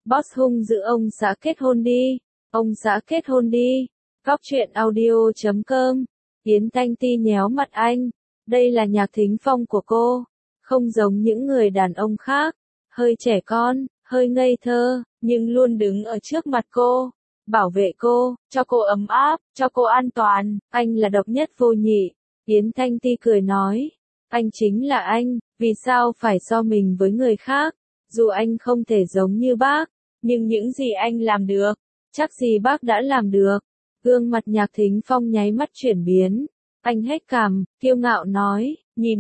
Boss hung dữ ông xã kết hôn đi. Ông xã kết hôn đi. Góc truyện audio.com. Yến Thanh Ti nhéo mặt anh. Đây là Nhạc Thính Phong của cô. Không giống những người đàn ông khác. Hơi trẻ con, hơi ngây thơ, nhưng luôn đứng ở trước mặt cô. Bảo vệ cô, cho cô ấm áp, cho cô an toàn. Anh là độc nhất vô nhị. Yến Thanh Ti cười nói. Anh chính là anh, vì sao phải so mình với người khác? Dù anh không thể giống như bác, nhưng những gì anh làm được, chắc gì bác đã làm được. Gương mặt Nhạc Thính Phong nháy mắt chuyển biến. Anh hét cằm, kiêu ngạo nói,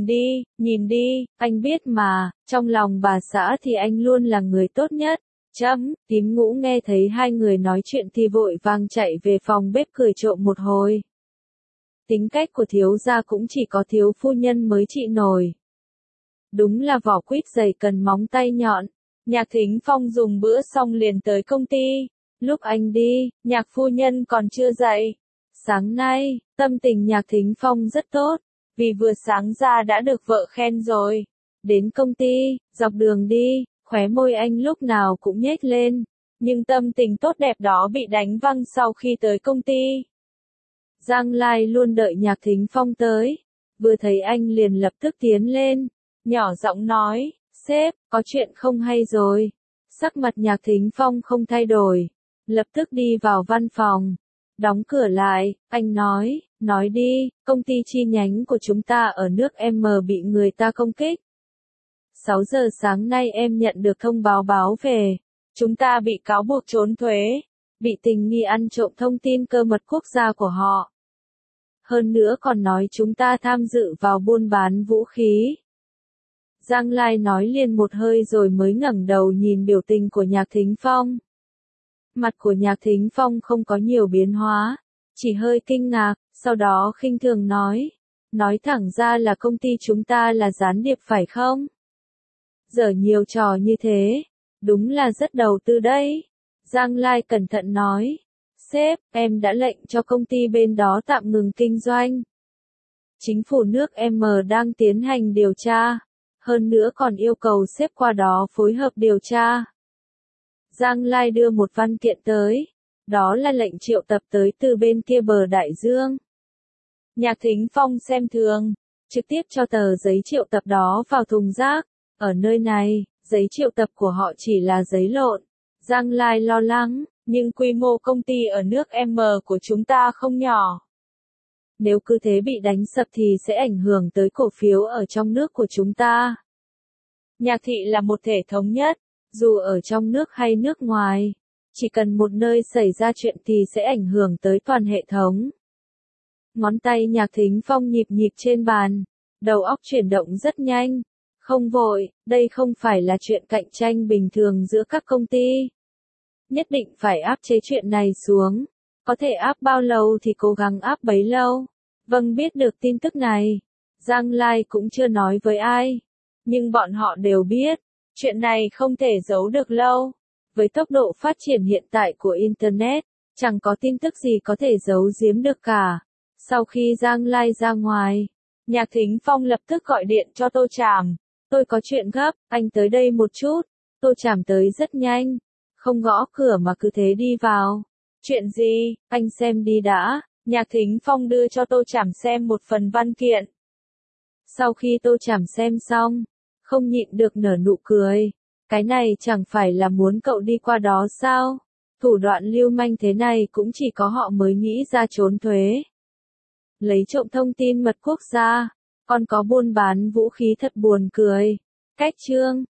nhìn đi, anh biết mà, trong lòng bà xã thì anh luôn là người tốt nhất. Tím Ngũ nghe thấy hai người nói chuyện thì vội vàng chạy về phòng bếp cười trộm một hồi. Tính cách của thiếu gia cũng chỉ có thiếu phu nhân mới trị nổi. Đúng là vỏ quýt dày cần móng tay nhọn. Nhạc Thính Phong dùng bữa xong liền tới công ty. Lúc anh đi, Nhạc phu nhân còn chưa dậy. Sáng nay, tâm tình Nhạc Thính Phong rất tốt, vì vừa sáng ra đã được vợ khen rồi. Đến công ty, dọc đường đi, khóe môi anh lúc nào cũng nhếch lên, nhưng tâm tình tốt đẹp đó bị đánh văng sau khi tới công ty. Giang Lai luôn đợi Nhạc Thính Phong tới, vừa thấy anh liền lập tức tiến lên, nhỏ giọng nói, sếp, có chuyện không hay rồi. Sắc mặt Nhạc Thính Phong không thay đổi, lập tức đi vào văn phòng, đóng cửa lại, anh nói đi, công ty chi nhánh của chúng ta ở nước M bị người ta công kích. 6 giờ sáng nay em nhận được thông báo về, chúng ta bị cáo buộc trốn thuế, bị tình nghi ăn trộm thông tin cơ mật quốc gia của họ. Hơn nữa còn nói chúng ta tham dự vào buôn bán vũ khí. Giang Lai nói liền một hơi rồi mới ngẩng đầu nhìn biểu tình của Nhạc Thính Phong. Mặt của Nhạc Thính Phong không có nhiều biến hóa, chỉ hơi kinh ngạc, sau đó khinh thường nói thẳng ra là công ty chúng ta là gián điệp phải không? Giở nhiều trò như thế, đúng là rất đầu tư đấy. Giang Lai cẩn thận nói, sếp, em đã lệnh cho công ty bên đó tạm ngừng kinh doanh. Chính phủ nước M đang tiến hành điều tra, hơn nữa còn yêu cầu sếp qua đó phối hợp điều tra. Giang Lai đưa một văn kiện tới, đó là lệnh triệu tập tới từ bên kia bờ đại dương. Nhạc Thính Phong xem thường, trực tiếp cho tờ giấy triệu tập đó vào thùng rác. Ở nơi này, giấy triệu tập của họ chỉ là giấy lộn. Giang Lai lo lắng, nhưng quy mô công ty ở nước M của chúng ta không nhỏ. Nếu cứ thế bị đánh sập thì sẽ ảnh hưởng tới cổ phiếu ở trong nước của chúng ta. Nhạc thị là một thể thống nhất, dù ở trong nước hay nước ngoài, chỉ cần một nơi xảy ra chuyện thì sẽ ảnh hưởng tới toàn hệ thống. Ngón tay Nhạc Thính Phong nhịp nhịp trên bàn, đầu óc chuyển động rất nhanh. Không vội, đây không phải là chuyện cạnh tranh bình thường giữa các công ty. Nhất định phải áp chế chuyện này xuống. Có thể áp bao lâu thì cố gắng áp bấy lâu. Vâng, biết được tin tức này. Giang Lai cũng chưa nói với ai. Nhưng bọn họ đều biết, chuyện này không thể giấu được lâu. Với tốc độ phát triển hiện tại của Internet, chẳng có tin tức gì có thể giấu giếm được cả. Sau khi Giang Lai ra ngoài, Nhạc Thính Phong lập tức gọi điện cho Tô Trảm. Tôi có chuyện gấp, anh tới đây một chút. Tô Trảm tới rất nhanh, không gõ cửa mà cứ thế đi vào. Chuyện gì, anh xem đi đã. Nhạc Thính Phong đưa cho Tô Trảm xem một phần văn kiện. Sau khi Tô Trảm xem xong, không nhịn được nở nụ cười. Cái này chẳng phải là muốn cậu đi qua đó sao? Thủ đoạn lưu manh thế này cũng chỉ có họ mới nghĩ ra trốn thuế. Lấy trộm thông tin mật quốc gia, còn có buôn bán vũ khí thật buồn cười. Cách chương